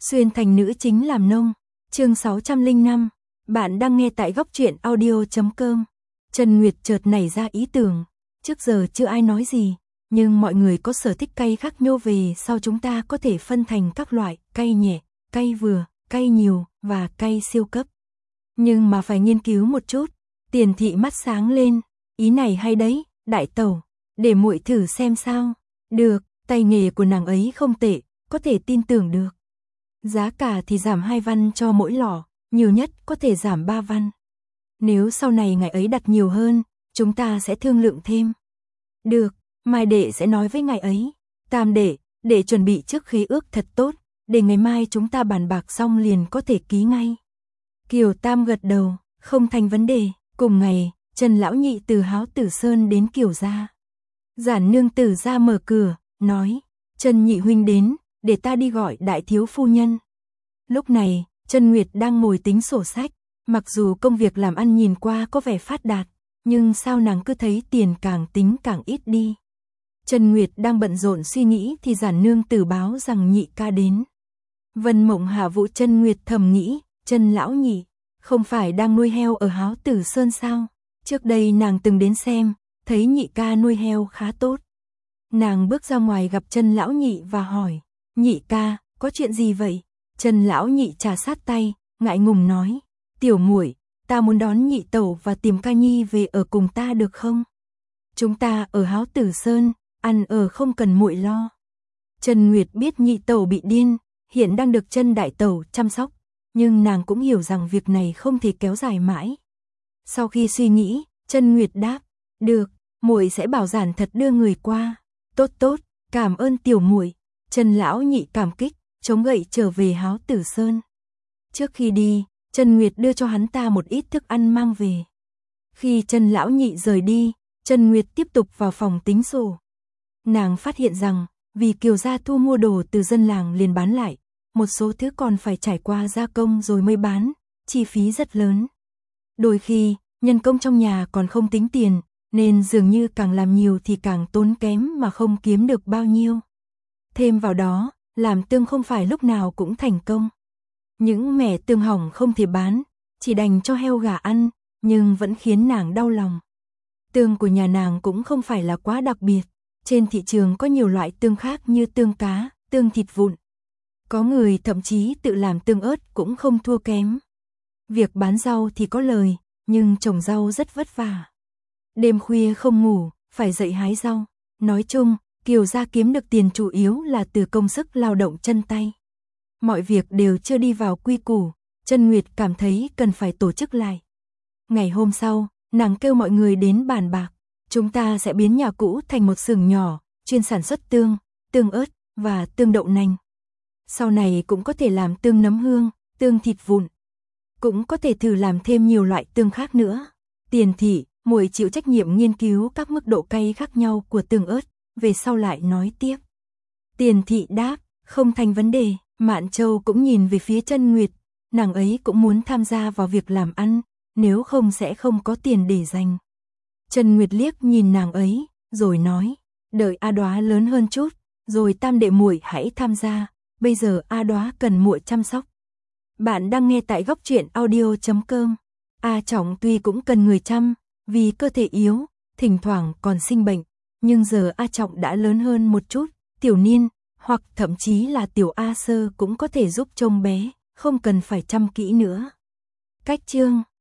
Xuyên thành nữ chính làm nông. Chương 605. Bạn đang nghe tại góc truyện audio.com. Trần Nguyệt chợt nảy ra ý tưởng. Trước giờ chưa ai nói gì, nhưng mọi người có sở thích cay khác nhau, về sau chúng ta có thể phân thành các loại cay nhẹ, cay vừa, cay nhiều và cay siêu cấp. Nhưng mà phải nghiên cứu một chút. Tiền Thị mắt sáng lên. Ý này hay đấy, đại tẩu. Để muội thử xem sao. Được, tay nghề của nàng ấy không tệ, có thể tin tưởng được. Giá cả thì giảm 2 văn cho mỗi lọ, nhiều nhất có thể giảm 3 văn. Nếu sau này ngài ấy đặt nhiều hơn, chúng ta sẽ thương lượng thêm. Được, Mai đệ sẽ nói với ngài ấy. Tam đệ, để chuẩn bị trước khế ước thật tốt, để ngày mai chúng ta bàn bạc xong liền có thể ký ngay. Kiều Tam gật đầu, không thành vấn đề. Cùng ngày, Trần lão nhị từ Háo Tử Sơn đến Kiều gia. Giản nương tử ra mở cửa, nói: Trần nhị huynh đến, để ta đi gọi đại thiếu phu nhân. Lúc này, Trần Nguyệt đang ngồi tính sổ sách. Mặc dù công việc làm ăn nhìn qua có vẻ phát đạt, nhưng sao nàng cứ thấy tiền càng tính càng ít đi. Trần Nguyệt đang bận rộn suy nghĩ thì Giản nương tử báo rằng nhị ca đến. Vân Mộng hạ vụ Trần Nguyệt thầm nghĩ, Trần lão nhị không phải đang nuôi heo ở Háo Tử Sơn sao? Trước đây nàng từng đến xem, thấy nhị ca nuôi heo khá tốt. Nàng bước ra ngoài gặp Trần lão nhị và hỏi: Nhị ca, có chuyện gì vậy? Trần lão nhị trà sát tay, ngại ngùng nói: Tiểu muội, ta muốn đón nhị tẩu và tìm ca nhi về ở cùng ta được không? Chúng ta ở Háo Tử Sơn, ăn ở không cần muội lo. Trần Nguyệt biết nhị tẩu bị điên, hiện đang được Trần đại tẩu chăm sóc, nhưng nàng cũng hiểu rằng việc này không thể kéo dài mãi. Sau khi suy nghĩ, Trần Nguyệt đáp: Được, muội sẽ bảo Giản thật đưa người qua. Tốt tốt, cảm ơn tiểu muội. Trần lão nhị cảm kích, chống gậy trở về Háo Tử Sơn. Trước khi đi, Trần Nguyệt đưa cho hắn ta một ít thức ăn mang về. Khi Trần lão nhị rời đi, Trần Nguyệt tiếp tục vào phòng tính sổ. Nàng phát hiện rằng, vì Kiều gia thu mua đồ từ dân làng liền bán lại, một số thứ còn phải trải qua gia công rồi mới bán, chi phí rất lớn. Đôi khi, nhân công trong nhà còn không tính tiền, nên dường như càng làm nhiều thì càng tốn kém mà không kiếm được bao nhiêu. Thêm vào đó, làm tương không phải lúc nào cũng thành công. Những mẻ tương hỏng không thể bán, chỉ đành cho heo gà ăn, nhưng vẫn khiến nàng đau lòng. Tương của nhà nàng cũng không phải là quá đặc biệt, trên thị trường có nhiều loại tương khác như tương cá, tương thịt vụn. Có người thậm chí tự làm tương ớt cũng không thua kém. Việc bán rau thì có lời, nhưng trồng rau rất vất vả. Đêm khuya không ngủ, phải dậy hái rau. Nói chung, Kiều gia kiếm được tiền chủ yếu là từ công sức lao động chân tay. Mọi việc đều chưa đi vào quy củ, Trần Nguyệt cảm thấy cần phải tổ chức lại. Ngày hôm sau, nàng kêu mọi người đến bàn bạc. Chúng ta sẽ biến nhà cũ thành một xưởng nhỏ, chuyên sản xuất tương, tương ớt và tương đậu nành. Sau này cũng có thể làm tương nấm hương, tương thịt vụn. Cũng có thể thử làm thêm nhiều loại tương khác nữa. Tiền Thị, muội chịu trách nhiệm nghiên cứu các mức độ cay khác nhau của tương ớt, về sau lại nói tiếp. Tiền Thị đáp, không thành vấn đề. Mạn Châu cũng nhìn về phía Trần Nguyệt, nàng ấy cũng muốn tham gia vào việc làm ăn, nếu không sẽ không có tiền để dành. Trần Nguyệt liếc nhìn nàng ấy, rồi nói, đợi A Đóa lớn hơn chút, rồi tam đệ muội hãy tham gia, bây giờ A Đóa cần muội chăm sóc. Bạn đang nghe tại góc truyện audio.com. A Trọng tuy cũng cần người chăm, vì cơ thể yếu, thỉnh thoảng còn sinh bệnh, nhưng giờ A Trọng đã lớn hơn một chút, tiểu niên, hoặc thậm chí là tiểu A Sơ cũng có thể giúp trông bé, không cần phải chăm kỹ nữa. Cách chương